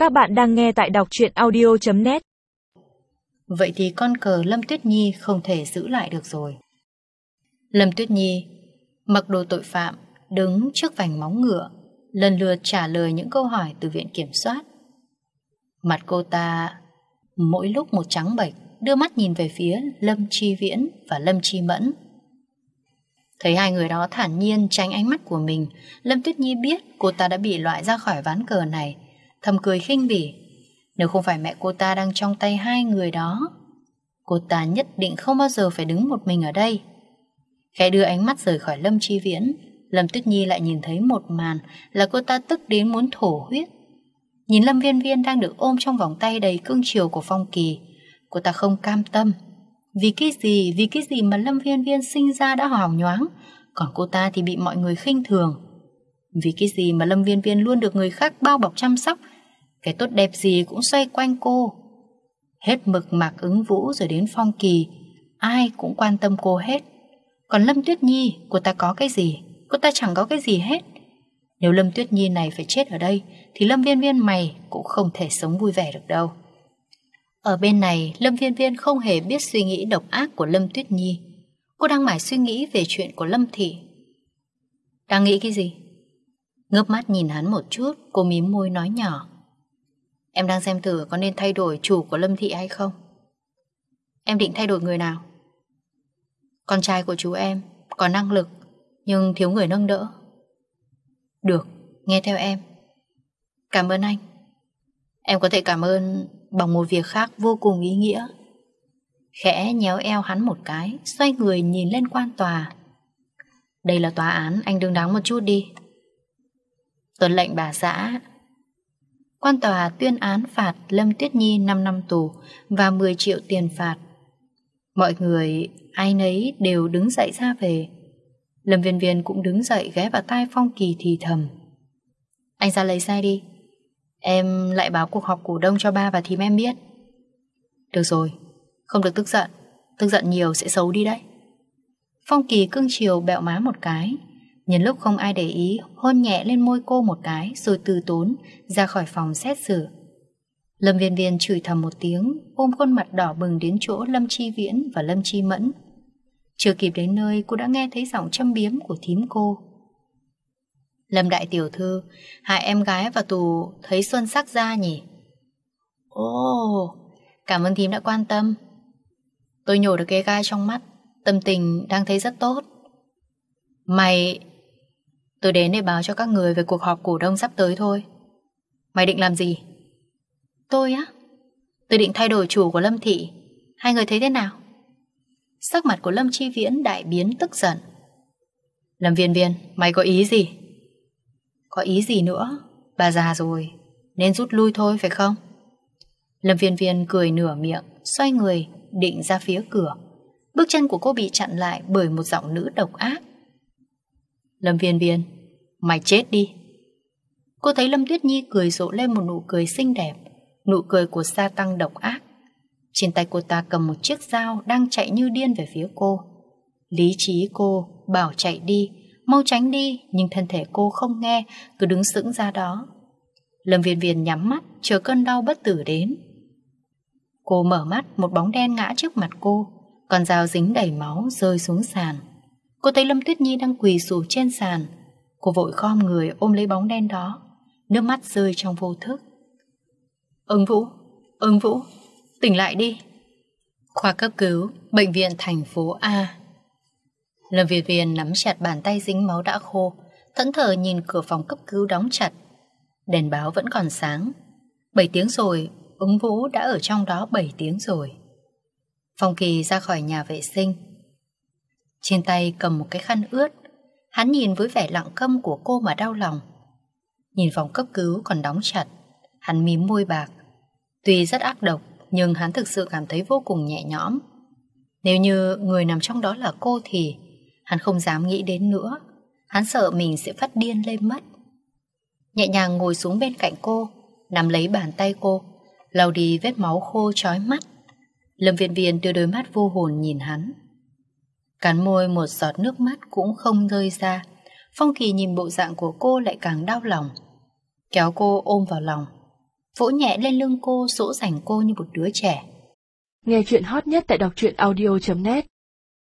Các bạn đang nghe tại đọc truyện audio.net. Vậy thì con cờ Lâm Tuyết Nhi không thể giữ lại được rồi. Lâm Tuyết Nhi mặc đồ tội phạm, đứng trước vành móng ngựa, lần lượt trả lời những câu hỏi từ viện kiểm soát. Mặt cô ta mỗi lúc một trắng bệch, đưa mắt nhìn về phía Lâm Chi Viễn và Lâm Chi Mẫn. Thấy hai người đó thản nhiên tránh ánh mắt của mình, Lâm Tuyết Nhi biết cô ta đã bị loại ra khỏi ván cờ này, thầm cười khinh bỉ. Nếu không phải mẹ cô ta đang trong tay hai người đó, cô ta nhất định không bao giờ phải đứng một mình ở đây. Khẽ đưa ánh mắt rời khỏi Lâm Chi Viễn, Lâm Tuyết Nhi lại nhìn thấy một màn là cô ta tức đến muốn thổ huyết. Nhìn Lâm Viên Viên đang được ôm trong vòng tay đầy cương chiều của Phong Kỳ, cô ta không cam tâm. Vì cái gì mà Lâm Viên Viên sinh ra đã hào nhoáng, còn cô ta thì bị mọi người khinh thường. Vì cái gì mà Lâm Viên Viên luôn được người khác bao bọc chăm sóc, cái tốt đẹp gì cũng xoay quanh cô. Hết Mực Mạc Ứng Vũ rồi đến Phong Kỳ, ai cũng quan tâm cô hết. Còn Lâm Tuyết Nhi, cô ta có cái gì? Cô ta chẳng có cái gì hết. Nếu Lâm Tuyết Nhi này phải chết ở đây, thì Lâm Viên Viên mày cũng không thể sống vui vẻ được đâu. Ở bên này, Lâm Viên Viên không hề biết suy nghĩ độc ác của Lâm Tuyết Nhi. Cô đang mải suy nghĩ về chuyện của Lâm Thị. Đang nghĩ cái gì? Ngước mắt nhìn hắn một chút, cô mím môi nói nhỏ. Em đang xem thử có nên thay đổi chủ của Lâm Thị hay không? Em định thay đổi người nào? Con trai của chú em có năng lực, nhưng thiếu người nâng đỡ. Được, nghe theo em. Cảm ơn anh. Em có thể cảm ơn bằng một việc khác vô cùng ý nghĩa. Khẽ nhéo eo hắn một cái, xoay người nhìn lên quan tòa. Đây là tòa án, anh đứng đắn một chút đi. Tuân lệnh bà xã. Quan tòa tuyên án phạt Lâm Tuyết Nhi 5 năm tù và 10 triệu tiền phạt. Mọi người ai nấy đều đứng dậy ra về. Lâm Viên Viên cũng đứng dậy ghé vào tai Phong Kỳ thì thầm. Anh ra lấy xe đi. Em lại báo cuộc họp cổ đông cho ba và thím em biết. Được rồi, không được tức giận. Tức giận nhiều sẽ xấu đi đấy. Phong Kỳ cưng chiều bẹo má một cái. Nhân lúc không ai để ý, hôn nhẹ lên môi cô một cái, rồi từ tốn ra khỏi phòng xét xử. Lâm Viên Viên chửi thầm một tiếng, ôm khuôn mặt đỏ bừng đến chỗ Lâm Chi Viễn và Lâm Chi Mẫn. Chưa kịp đến nơi, cô đã nghe thấy giọng châm biếm của thím cô. Lâm đại tiểu thư, hai em gái vào tù thấy xuân sắc ra nhỉ? Ồ, cảm ơn thím đã quan tâm. Tôi nhổ được cái gai trong mắt, tâm tình đang thấy rất tốt. Tôi đến để báo cho các người về cuộc họp cổ đông sắp tới thôi. Mày định làm gì? Tôi á? Tôi định thay đổi chủ của Lâm Thị. Hai người thấy thế nào? Sắc mặt của Lâm Chi Viễn đại biến tức giận. Lâm Viên Viên, mày có ý gì? Có ý gì nữa? Bà già rồi, nên rút lui thôi phải không? Lâm Viên Viên cười nửa miệng, xoay người định ra phía cửa. Bước chân của cô bị chặn lại bởi một giọng nữ độc ác. Lâm Viên Viên, mày chết đi. Cô thấy Lâm Tuyết Nhi cười rộ lên một nụ cười xinh đẹp, nụ cười của sa tăng độc ác. Trên tay cô ta cầm một chiếc dao đang chạy như điên về phía cô. Lý trí cô bảo chạy đi, mau tránh đi, nhưng thân thể cô không nghe, cứ đứng sững ra đó. Lâm Viên Viên nhắm mắt chờ cơn đau bất tử đến. Cô mở mắt, một bóng đen ngã trước mặt cô, con dao dính đầy máu rơi xuống sàn. Cô thấy Lâm Tuyết Nhi đang quỳ sụp trên sàn. Cô vội khom người ôm lấy bóng đen đó, nước mắt rơi trong vô thức. Ứng Vũ, tỉnh lại đi. Khoa cấp cứu, bệnh viện thành phố A. Lâm Viên Viên nắm chặt bàn tay dính máu đã khô, thẫn thờ nhìn cửa phòng cấp cứu đóng chặt. Đèn báo vẫn còn sáng. 7 tiếng rồi, Ứng Vũ đã ở trong đó 7 tiếng rồi. Phong Kỳ ra khỏi nhà vệ sinh, trên tay cầm một cái khăn ướt. Hắn nhìn với vẻ lặng câm của cô mà đau lòng. Nhìn phòng cấp cứu còn đóng chặt, hắn mím môi bạc. Tuy rất ác độc, nhưng hắn thực sự cảm thấy vô cùng nhẹ nhõm. Nếu như người nằm trong đó là cô thì hắn không dám nghĩ đến nữa. Hắn sợ mình sẽ phát điên lên mất. Nhẹ nhàng ngồi xuống bên cạnh cô, nắm lấy bàn tay cô, lau đi vết máu khô chói mắt. Lâm Viên Viên đưa đôi mắt vô hồn nhìn hắn. Cắn môi, một giọt nước mắt cũng không rơi ra. Phong Kỳ nhìn bộ dạng của cô lại càng đau lòng, kéo cô ôm vào lòng. vỗ nhẹ lên lưng cô, dỗ dành cô như một đứa trẻ. Nghe chuyện hot nhất tại đọc truyện audio.net.